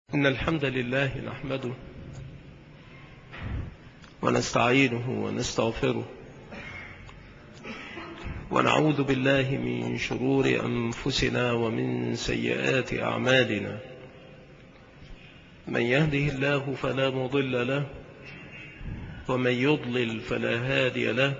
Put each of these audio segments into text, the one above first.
إن الحمد لله نحمده ونستعينه ونستغفره ونعوذ بالله من شرور أنفسنا ومن سيئات أعمالنا. من يهده الله فلا مضل له ومن يضلل فلا هادي له،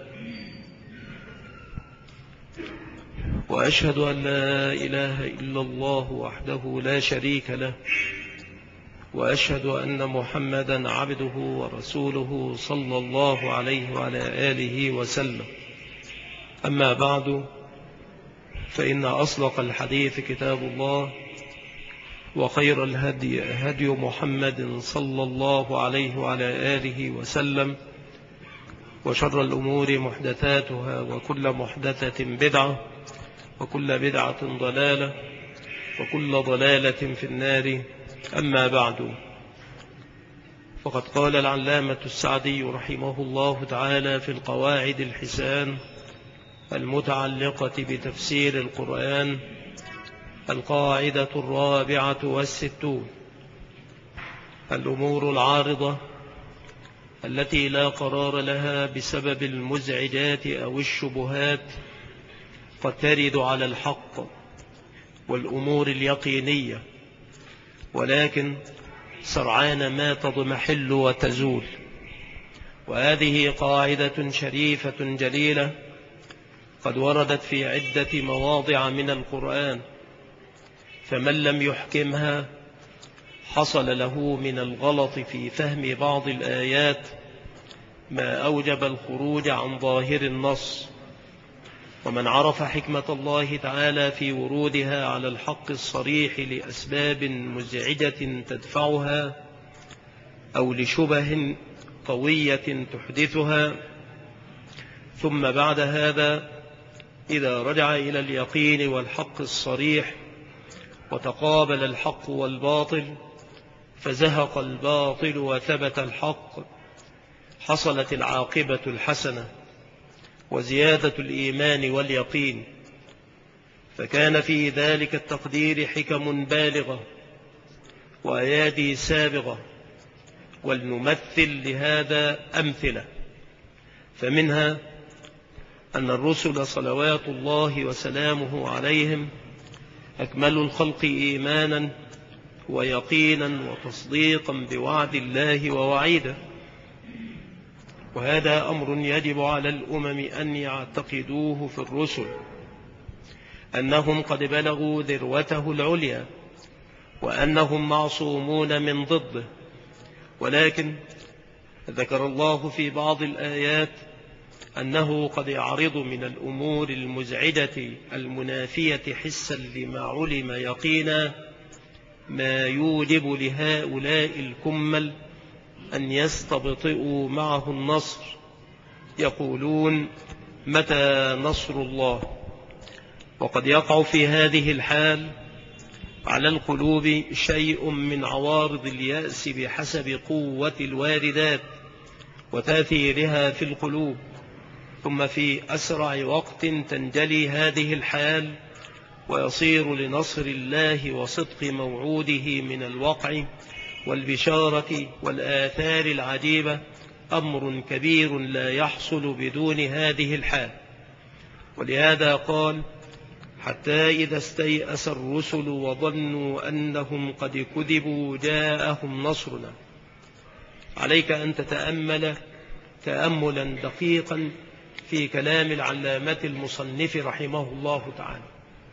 وأشهد أن لا إله إلا الله وحده لا شريك له، وأشهد أن محمدا عبده ورسوله صلى الله عليه وعلى آله وسلم. أما بعد، فإن أصدق الحديث كتاب الله، وخير الهدي هدي محمد صلى الله عليه وعلى آله وسلم، وشر الأمور محدثاتها، وكل محدثة بدعة، وكل بدعة ضلالة، وكل ضلالة في النار. أما بعد، فقد قال العلامة السعدي رحمه الله تعالى في القواعد الحسان المتعلقة بتفسير القرآن: القاعدة 64: الأمور العارضة التي لا قرار لها بسبب المزعجات أو الشبهات قد ترد على الحق والأمور اليقينية، ولكن سرعان ما تضمحل وتزول. وهذه قاعدة شريفة جليلة قد وردت في عدة مواضع من القرآن، فمن لم يحكمها حصل له من الغلط في فهم بعض الآيات ما أوجب الخروج عن ظاهر النص. ومن عرف حكمة الله تعالى في ورودها على الحق الصريح لأسباب مزعجة تدفعها أو لشبه قوية تحدثها، ثم بعد هذا إذا رجع إلى اليقين والحق الصريح وتقابل الحق والباطل فزهق الباطل وثبت الحق، حصلت العاقبة الحسنة وزيادة الإيمان واليقين. فكان في ذلك التقدير حكم بالغة وأيادي سابغة، ولنمثل لهذا أمثلة. فمنها أن الرسل صلوات الله وسلامه عليهم أكمل الخلق إيمانا ويقينا وتصديقا بوعد الله ووعيده، وهذا أمر يجب على الأمم أن يعتقدوه في الرسل، أنهم قد بلغوا ذروته العليا وأنهم معصومون من ضده. ولكن ذكر الله في بعض الآيات أنه قد يعرض من الأمور المزعجة المنافية حسا لما علم يقينا ما يوجب لهؤلاء الكمل أن يستبطئوا معه النصر، يقولون: متى نصر الله؟ وقد يقع في هذه الحال على القلوب شيء من عوارض اليأس بحسب قوة الواردات وتأثيرها في القلوب، ثم في أسرع وقت تنجلي هذه الحال ويصير لنصر الله وصدق موعوده من الوقع والبشارة والآثار العجيبة أمر كبير لا يحصل بدون هذه الحال. ولهذا قال: حتى إذا استيأس الرسل وظنوا أنهم قد كذبوا جاءهم نصرنا. عليك أن تتأمل تأملا دقيقا في كلام العلامة المصنف رحمه الله تعالى،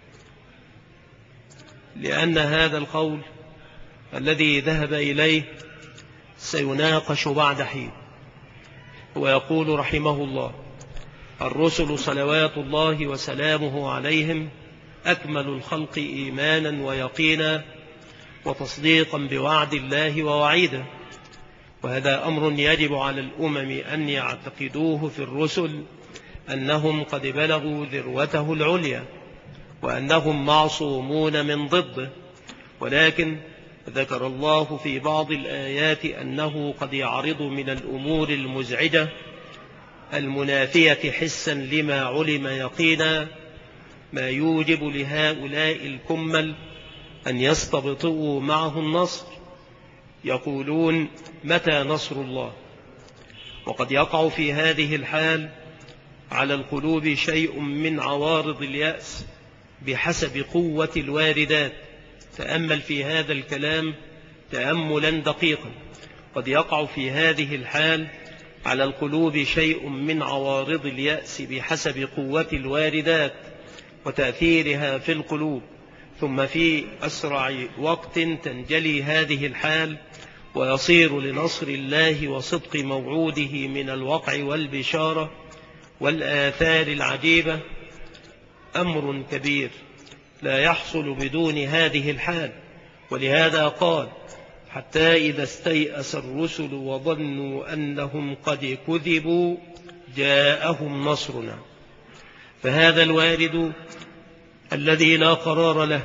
لأن هذا القول الذي ذهب إليه سيناقش بعد حين. هو يقول رحمه الله: الرسل صلوات الله وسلامه عليهم أكمل الخلق إيمانا ويقينا وتصديقا بوعد الله ووعيده، وهذا أمر يجب على الأمم أن يعتقدوه في الرسل، أنهم قد بلغوا ذروته العليا وأنهم معصومون من ضده. ولكن ذكر الله في بعض الآيات أنه قد يعرض من الأمور المزعجة المنافية حسا لما علم يقينا ما يوجب لهؤلاء الكمل أن يستبطئوا معه النصر، يقولون متى نصر الله؟ وقد يقع في هذه الحال على القلوب شيء من عوارض اليأس بحسب قوة الواردات. تأمل في هذا الكلام تأملا دقيقا. قد يقع في هذه الحال على القلوب شيء من عوارض اليأس بحسب قوة الواردات وتأثيرها في القلوب، ثم في أسرع وقت تنجلي هذه الحال ويصير لنصر الله وصدق موعوده من الوقع والبشارة والآثار العجيبة أمر كبير لا يحصل بدون هذه الحال. ولهذا قال: حتى إذا استيأس الرسل وظنوا أنهم قد كذبوا جاءهم نصرنا. فهذا الوارد الذي لا قرار له،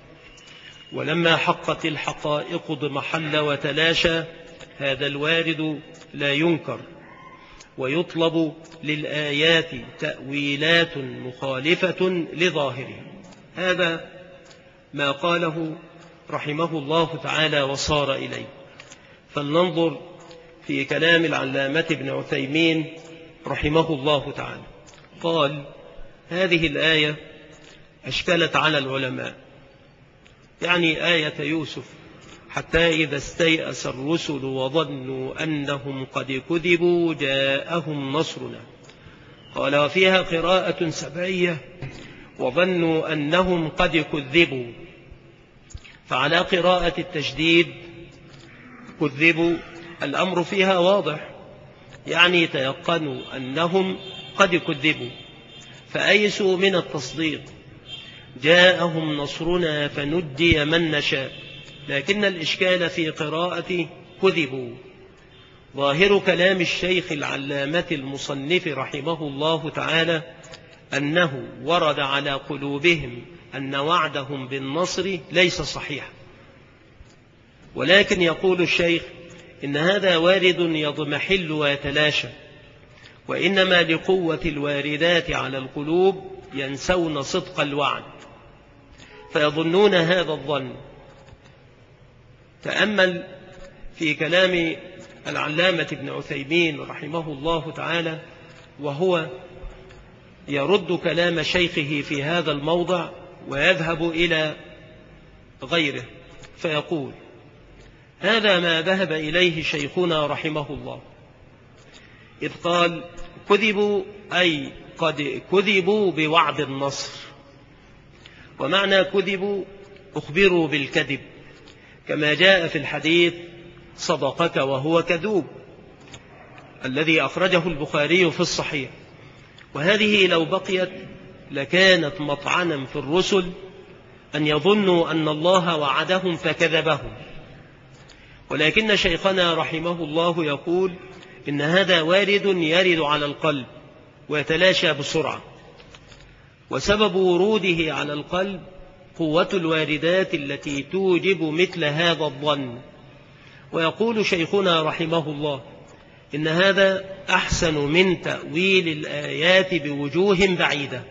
ولما حقت الحقائق ضمحل وتلاشى، هذا الوارد لا ينكر، ويطلب للآيات تأويلات مخالفة لظاهره. هذا ما قاله رحمه الله تعالى وصار إليه. فلننظر في كلام العلامة ابن عثيمين رحمه الله تعالى. قال: هذه الآية أشكلت على العلماء، يعني آية يوسف: حتى إذا استيأس الرسل وظنوا أنهم قد كذبوا جاءهم نصرنا. قال: وفيها قراءة سبعية: وظنوا أنهم قد كذبوا. فعلى قراءة التشديد كذبوا الأمر فيها واضح، يعني تيقنوا أنهم قد كذبوا فأيسوا من التصديق. جاءهم نصرنا فنجي من نشاء. لكن الإشكال في قراءة كذبوا. ظاهر كلام الشيخ العلامة المصنف رحمه الله تعالى أنه ورد على قلوبهم أن وعدهم بالنصر ليس صحيحا، ولكن يقول الشيخ إن هذا وارد يضمحل ويتلاشى، وإنما لقوة الواردات على القلوب ينسون صدق الوعد فيظنون هذا الظن. تأمل في كلام العلامة ابن عثيمين رحمه الله تعالى وهو يرد كلام شيخه في هذا الموضع ويذهب إلى غيره، فيقول: هذا ما ذهب إليه شيخنا رحمه الله، إذ قال: كذبوا أي قد كذبوا بوعد النصر. ومعنى كذبوا أخبروا بالكذب، كما جاء في الحديث: صدقك وهو كذوب، الذي أخرجه البخاري في الصحيح. وهذه لو بقيت لكانت مطعنا في الرسل أن يظنوا أن الله وعدهم فكذبهم. ولكن شيخنا رحمه الله يقول إن هذا وارد يرد على القلب ويتلاشى بسرعة، وسبب وروده على القلب قوة الواردات التي توجب مثل هذا الظن. ويقول شيخنا رحمه الله إن هذا أحسن من تأويل الآيات بوجوه بعيدة.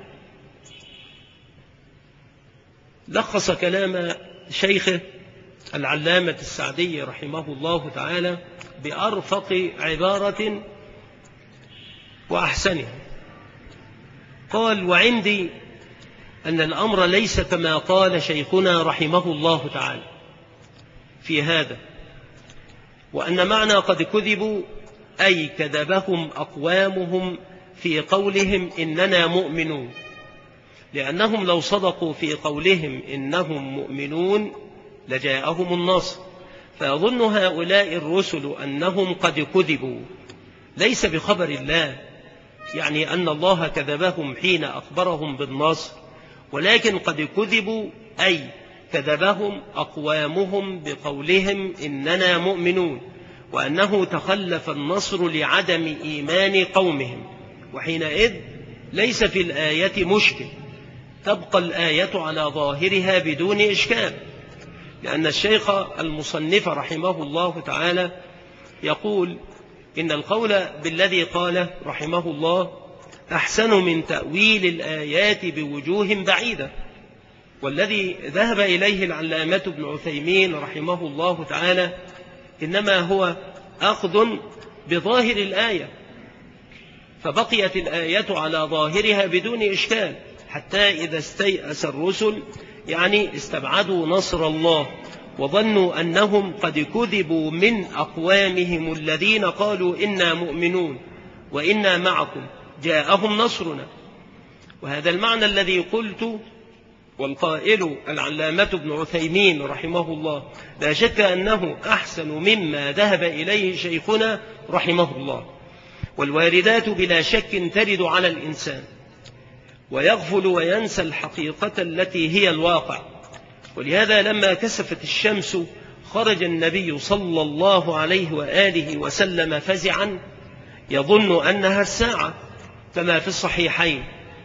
لخص كلام شيخه العلامة السعدي رحمه الله تعالى بأرفق عبارة وأحسنها. قال: وعندي أن الأمر ليس كما قال شيخنا رحمه الله تعالى في هذا، وأن معنى قد كذبوا أي كذبهم أقوامهم في قولهم إننا مؤمنون، لأنهم لو صدقوا في قولهم إنهم مؤمنون لجاءهم النصر. فيظن هؤلاء الرسل أنهم قد كذبوا ليس بخبر الله، يعني أن الله كذبهم حين أخبرهم بالنصر، ولكن قد كذبوا أي كذبهم أقوامهم بقولهم إننا مؤمنون، وأنه تخلف النصر لعدم إيمان قومهم. وحينئذ ليس في الآية مشكل، تبقى الآية على ظاهرها بدون إشكال، لأن الشيخ المصنف رحمه الله تعالى يقول إن القول بالذي قاله رحمه الله أحسن من تأويل الآيات بوجوه بعيدة. والذي ذهب إليه العلامة ابن عثيمين رحمه الله تعالى إنما هو أخذ بظاهر الآية، فبقيت الآية على ظاهرها بدون إشكال، حتى إذا استيأس الرسل يعني استبعدوا نصر الله وظنوا أنهم قد كذبوا من أقوامهم الذين قالوا إنا مؤمنون وإنا معكم جاءهم نصرنا. وهذا المعنى الذي قلت، والقائل العلامة ابن عثيمين رحمه الله لا شك أنه أحسن مما ذهب إليه شيخنا رحمه الله. والواردات بلا شك ترد على الإنسان ويغفل وينسى الحقيقة التي هي الواقع. ولهذا لما كسفت الشمس خرج النبي صلى الله عليه وآله وسلم فزعا يظن أنها الساعة، كما في الصحيحين،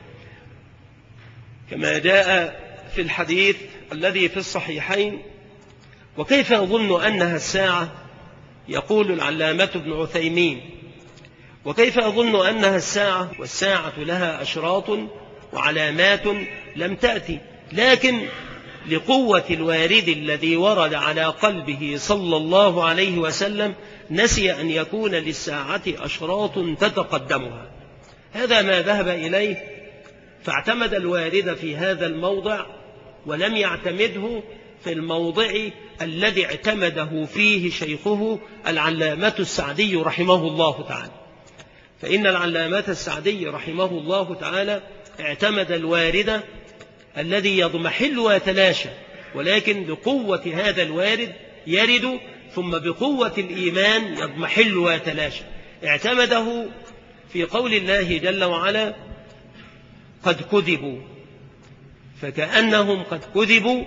كما جاء في الحديث الذي في الصحيحين: وكيف يظن أنها الساعة؟ يقول العلامة ابن عثيمين: وكيف يظن أنها الساعة والساعة لها أشراط وعلامات لم تأتي، لكن لقوة الوارد الذي ورد على قلبه صلى الله عليه وسلم نسي أن يكون للساعة أشراط تتقدمها. هذا ما ذهب إليه، فاعتمد الوارد في هذا الموضع ولم يعتمده في الموضع الذي اعتمده فيه شيخه العلامة السعدي رحمه الله تعالى. فإن العلامة السعدي رحمه الله تعالى اعتمد الوارد الذي يضمحل ويتلاشى، ولكن بقوة هذا الوارد يرد، ثم بقوة الإيمان يضمحل ويتلاشى. اعتمده في قول الله جل وعلا: قد كذبوا، فكأنهم قد كذبوا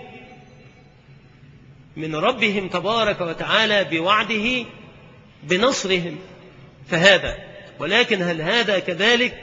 من ربهم تبارك وتعالى بوعده بنصرهم. فهذا، ولكن هل هذا كذلك؟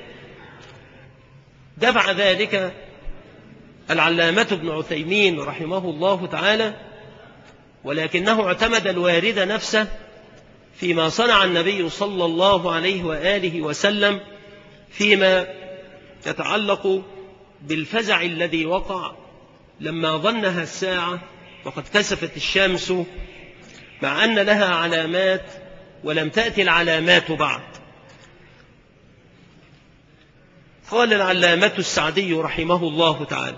دفع ذلك العلامة ابن عثيمين رحمه الله تعالى، ولكنه اعتمد الوارد نفسه فيما صنع النبي صلى الله عليه وآله وسلم فيما يتعلق بالفزع الذي وقع لما ظنها الساعة وقد كسفت الشمس، مع أن لها علامات ولم تأتي العلامات بعد. قال العلامة السعدي رحمه الله تعالى: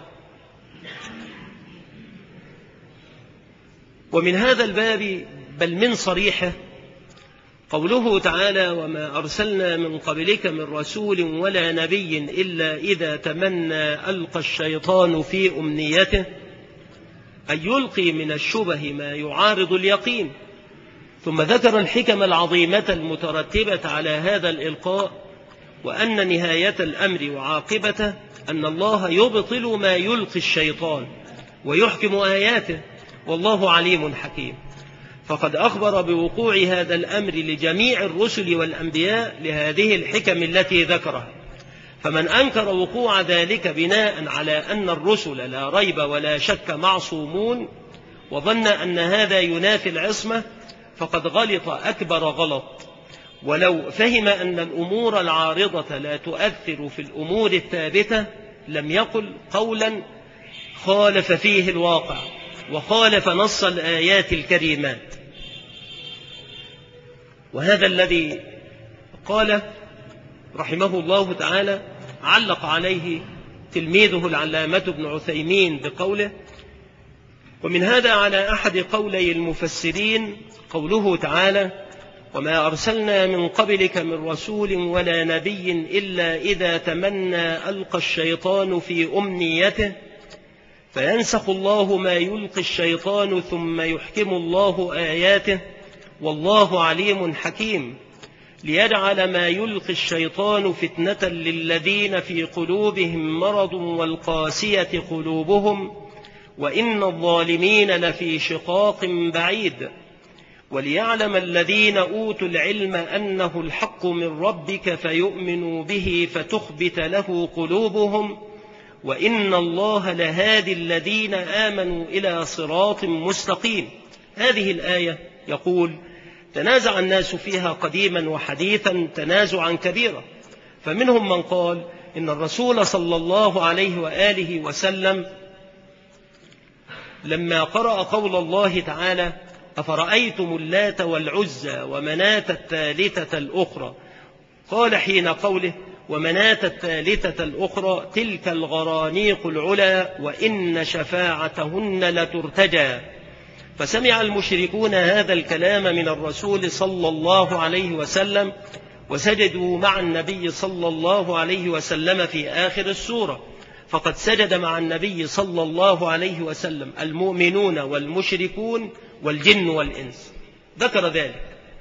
ومن هذا الباب بل من صريحه قوله تعالى: وما أرسلنا من قبلك من رسول ولا نبي إلا إذا تمنى ألقى الشيطان في أمنيته، أن يلقي من الشبه ما يعارض اليقين. ثم ذكر الحكم العظيمة المترتبة على هذا الإلقاء، وأن نهاية الأمر وعاقبته أن الله يبطل ما يلقي الشيطان ويحكم آياته، والله عليم حكيم. فقد أخبر بوقوع هذا الأمر لجميع الرسل والأنبياء لهذه الحكم التي ذكرها. فمن أنكر وقوع ذلك بناء على أن الرسل لا ريب ولا شك معصومون، وظن أن هذا ينافي العصمة، فقد غلط أكبر غلط. ولو فهم أن الأمور العارضة لا تؤثر في الأمور الثابتة لم يقل قولا خالف فيه الواقع وخالف نص الآيات الكريمات. وهذا الذي قال رحمه الله تعالى علق عليه تلميذه العلامة ابن عثيمين بقوله: ومن هذا على أحد قولي المفسرين قوله تعالى: وما أرسلنا من قبلك من رسول ولا نبي إلا إذا تمنى ألقى الشيطان في أمنيته، فينسخ الله ما يلقي الشيطان ثم يحكم الله آياته، والله عليم حكيم، ليجعل ما يلقي الشيطان فتنة للذين في قلوبهم مرض والقاسية قلوبهم، وإن الظالمين لفي شقاق بعيد، وليعلم الذين أوتوا العلم أنه الحق من ربك فيؤمنوا به فتخبت له قلوبهم، وإن الله لهادي الذين آمنوا إلى صراط مستقيم. هذه الآية يقول تنازع الناس فيها قديما وحديثا تنازعا كبيرا، فمنهم من قال إن الرسول صلى الله عليه وآله وسلم لما قرأ قول الله تعالى: أفرأيتم اللات والعزى ومناة الثالثة الأخرى. قال حين قوله ومناة الثالثة الأخرى تلك الغرانيق العلا وإن شفاعتهن لترتجى. فسمع المشركون هذا الكلام من الرسول صلى الله عليه وسلم وسجدوا مع النبي صلى الله عليه وسلم في آخر السورة، فقد سجد مع النبي صلى الله عليه وسلم المؤمنون والمشركون والجن والإنس. ذكر ذلك.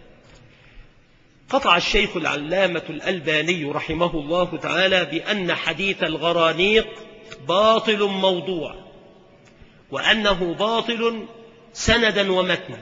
قطع الشيخ العلامة الألباني رحمه الله تعالى بأن حديث الغرانيق باطل موضوع، وأنه باطل سندا ومتنا،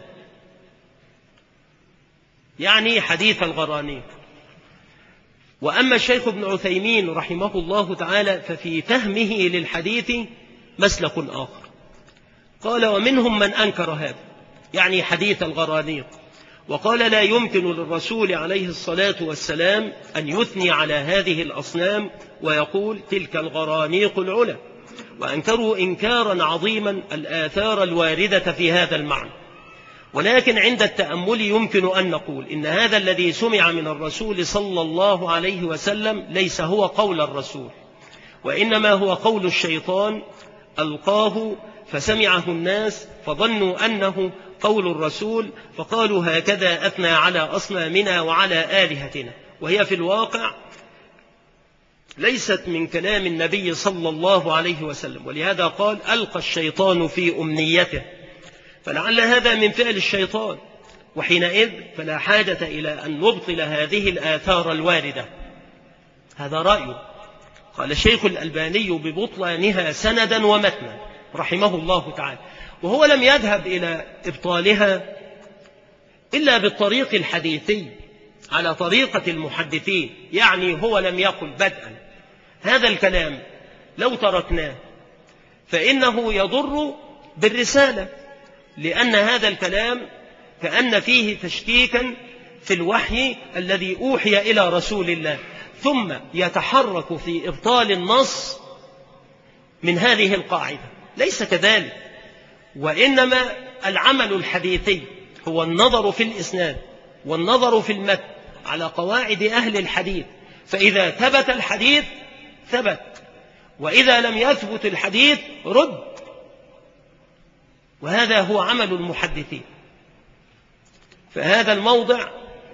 يعني حديث الغرانيق. وأما الشيخ ابن عثيمين رحمه الله تعالى ففي فهمه للحديث مسلك آخر. قال ومنهم من أنكر هذا، يعني حديث الغرانيق، وقال لا يمكن للرسول عليه الصلاة والسلام أن يثني على هذه الأصنام ويقول تلك الغرانيق العلا، وأنكروا إنكارا عظيما الآثار الواردة في هذا المعنى. ولكن عند التأمل يمكن أن نقول إن هذا الذي سمع من الرسول صلى الله عليه وسلم ليس هو قول الرسول، وإنما هو قول الشيطان ألقاه فسمعه الناس فظنوا أنه قول الرسول، فقالوا هكذا أثنى على أصنامنا وعلى آلهتنا، وهي في الواقع ليست من كلام النبي صلى الله عليه وسلم. ولهذا قال ألقى الشيطان في أمنيته، فلعل هذا من فعل الشيطان، وحينئذ فلا حاجة إلى أن نبطل هذه الآثار الواردة. هذا رأيه. قال الشيخ الألباني ببطلانها سندا ومتنا رحمه الله تعالى، وهو لم يذهب إلى إبطالها إلا بالطريق الحديثي على طريقة المحدثين. يعني هو لم يقل بدءا هذا الكلام لو تركناه فإنه يضر بالرسالة، لأن هذا الكلام كأن فيه تشكيكا في الوحي الذي أوحي إلى رسول الله، ثم يتحرك في إبطال النص من هذه القاعدة. ليس كذلك، وإنما العمل الحديثي هو النظر في الإسناد والنظر في المتن على قواعد أهل الحديث، فإذا ثبت الحديث ثبت، وإذا لم يثبت الحديث رد، وهذا هو عمل المحدثين. فهذا الموضع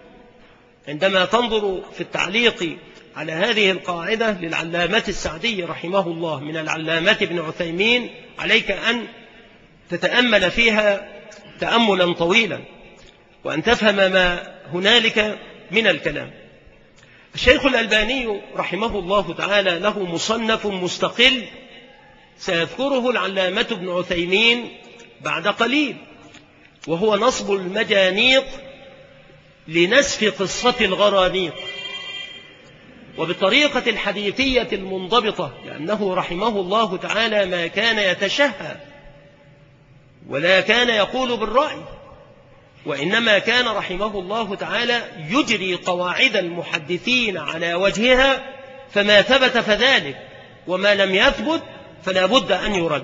عندما تنظر في التعليق على هذه القاعدة للعلامة السعدي رحمه الله من العلامة ابن عثيمين عليك أن تتأمل فيها تأملا طويلا وأن تفهم ما هنالك من الكلام. الشيخ الألباني رحمه الله تعالى له مصنف مستقل سيذكره العلامة ابن عثيمين بعد قليل، وهو نصب المجانيق لنسف قصة الغرانيق، وبالطريقة الحديثية المنضبطة، لأنه رحمه الله تعالى ما كان يتشهى ولا كان يقول بالرأي، وإنما كان رحمه الله تعالى يجري قواعد المحدثين على وجهها، فما ثبت فذلك، وما لم يثبت فلا بد أن يرد.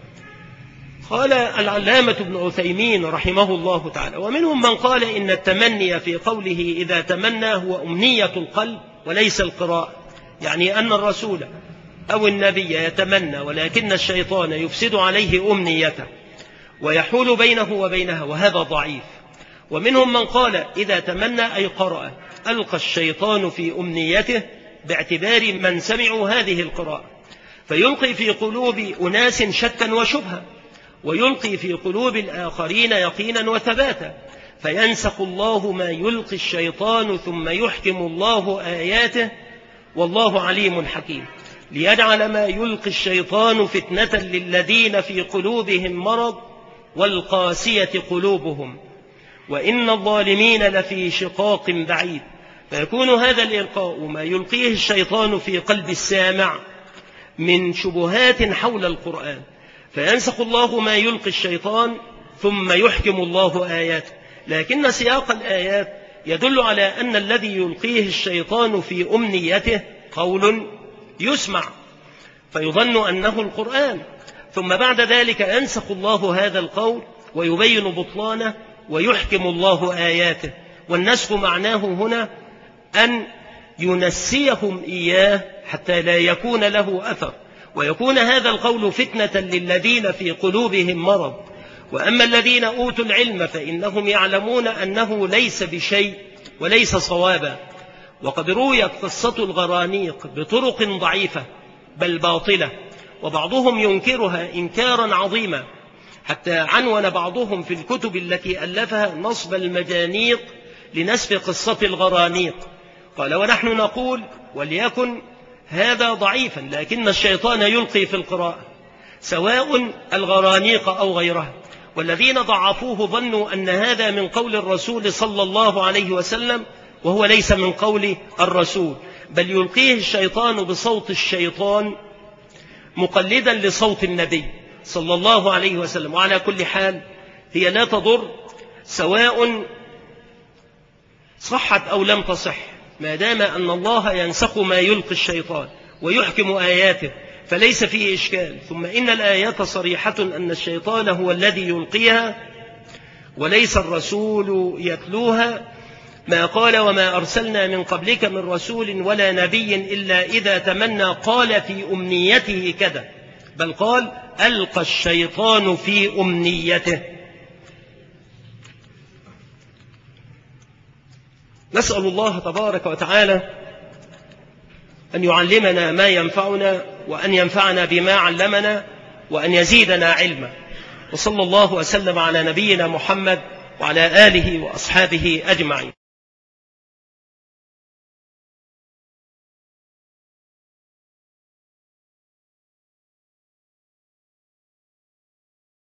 قال العلامة ابن عثيمين رحمه الله تعالى ومنهم من قال إن التمني في قوله إذا تمنى هو أمنية القلب وليس القراءة، يعني أن الرسول أو النبي يتمنى ولكن الشيطان يفسد عليه أمنيته ويحول بينه وبينها، وهذا ضعيف. ومنهم من قال إذا تمنى أي قرأ ألقى الشيطان في أمنيته، باعتبار من سمعوا هذه القراءة، فيلقي في قلوب أناس شكا وشبها، ويلقي في قلوب الآخرين يقينا وثباتا، فينسخ الله ما يلقي الشيطان ثم يحكم الله آياته والله عليم حكيم، ليجعل ما يلقي الشيطان فتنة للذين في قلوبهم مرض والقاسية قلوبهم وإن الظالمين لفي شقاق بعيد. فيكون هذا الإلقاء ما يلقيه الشيطان في قلب السامع من شبهات حول القرآن، فينسخ الله ما يلقي الشيطان ثم يحكم الله آياته. لكن سياق الآيات يدل على أن الذي يلقيه الشيطان في أمنيته قول يسمع فيظن أنه القرآن، ثم بعد ذلك ينسخ الله هذا القول ويبين بطلانه ويحكم الله آياته. والنسخ معناه هنا أن ينسيهم إياه حتى لا يكون له أثر، ويكون هذا القول فتنة للذين في قلوبهم مرض. وأما الذين أوتوا العلم فإنهم يعلمون أنه ليس بشيء وليس صوابا. وقد رويت قصة الغرانيق بطرق ضعيفة بل باطلة، وبعضهم ينكرها إنكارا عظيما، حتى عنون بعضهم في الكتب التي ألفها نصب المجانيق لنسف قصة الغرانيق. قال: ونحن نقول وليكن هذا ضعيفا، لكن الشيطان يلقي في القراءة سواء الغرانيق أو غيرها. والذين ضعفوه ظنوا أن هذا من قول الرسول صلى الله عليه وسلم، وهو ليس من قول الرسول، بل يلقيه الشيطان بصوت الشيطان مقلدا لصوت النبي صلى الله عليه وسلم. وعلى كل حال هي لا تضر، سواء صحت أو لم تصح، ما دام أن الله ينسخ ما يلقي الشيطان ويحكم آياته فليس فيه إشكال. ثم إن الآيات صريحة أن الشيطان هو الذي يلقيها وليس الرسول يتلوها، ما قال: وما أرسلنا من قبلك من رسول ولا نبي إلا إذا تمنى قال في أمنيته كذا، بل قال: ألقى الشيطان في أمنيته. نسأل الله تبارك وتعالى أن يعلمنا ما ينفعنا، وأن ينفعنا بما علمنا، وأن يزيدنا علما. وصلى الله وسلم على نبينا محمد وعلى آله وأصحابه أجمعين.